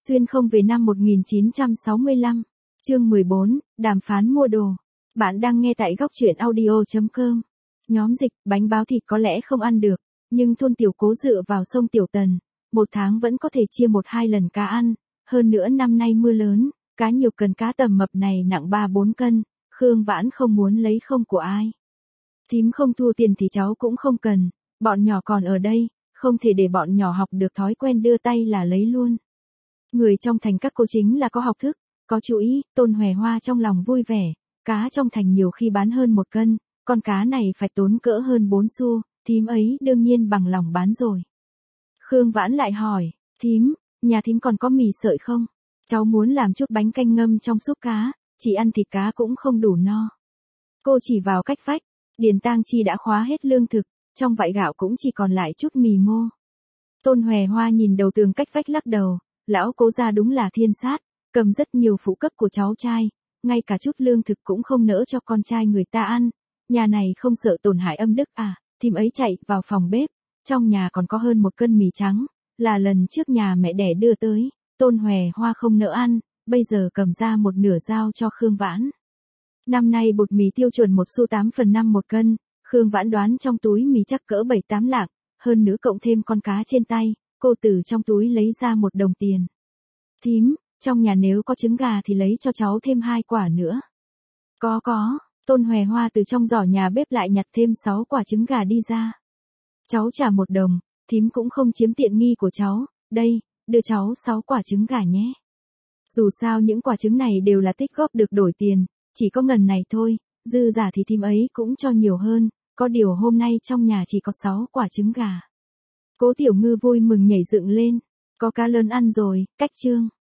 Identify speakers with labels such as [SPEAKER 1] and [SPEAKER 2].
[SPEAKER 1] Xuyên không về năm 1965. Chương 14, đàm phán mua đồ. Bạn đang nghe tại góc truyện audio.com. Nhóm dịch, bánh báo thịt có lẽ không ăn được, nhưng thôn Tiểu Cố dựa vào sông Tiểu Tần, một tháng vẫn có thể chia 1-2 lần cá ăn, hơn nữa năm nay mưa lớn, cá nhiều, cần cá tầm mập này nặng 3-4 cân, Khương Vãn không muốn lấy không của ai. Thím không thua tiền thì cháu cũng không cần, bọn nhỏ còn ở đây, không thể để bọn nhỏ học được thói quen đưa tay là lấy luôn. Người trong thành các cô chính là có học thức, có chú ý, Tôn Hòe Hoa trong lòng vui vẻ, cá trong thành nhiều khi bán hơn 1 cân, con cá này phải tốn cỡ hơn 4 xu, thím ấy đương nhiên bằng lòng bán rồi. Khương Vãn lại hỏi, thím, nhà thím còn có mì sợi không? Cháu muốn làm chút bánh canh ngâm trong súp cá, chỉ ăn thịt cá cũng không đủ no. Cô chỉ vào cách vách, Điền Tang Chi đã khóa hết lương thực, trong vại gạo cũng chỉ còn lại chút mì ngô. Tôn Hòe Hoa nhìn đầu tường cách vách lắc đầu, lão Cố gia đúng là thiên sát, cầm rất nhiều phụ cấp của cháu trai, ngay cả chút lương thực cũng không nỡ cho con trai người ta ăn, nhà này không sợ tổn hại âm đức à? Thím ấy chạy vào phòng bếp, trong nhà còn có hơn 1 cân mì trắng, là lần trước nhà mẹ đẻ đưa tới, Tôn Hòe Hoa không nỡ ăn, bây giờ cầm ra một nửa giao cho Khương Vãn. Năm nay bột mì tiêu chuẩn 1 xu 8/5 1 cân, Khương Vãn đoán trong túi mì chắc cỡ 7-8 lạng, hơn nữa cộng thêm con cá trên tay, cô từ trong túi lấy ra 1 đồng tiền. Thím, trong nhà nếu có trứng gà thì lấy cho cháu thêm 2 quả nữa. Có. Tôn Hòe Hoa từ trong giỏ nhà bếp lại nhặt thêm 6 quả trứng gà đi ra. Cháu trả 1 đồng, thím cũng không chiếm tiện nghi của cháu, đây, đưa cháu 6 quả trứng gà nhé. Dù sao những quả trứng này đều là tích góp được đổi tiền, chỉ có ngần này thôi, dư giả thì thím ấy cũng cho nhiều hơn, có điều hôm nay trong nhà chỉ có 6 quả trứng gà. Cố Tiểu Ngư vui mừng nhảy dựng lên, có cá lớn ăn rồi, cách chương.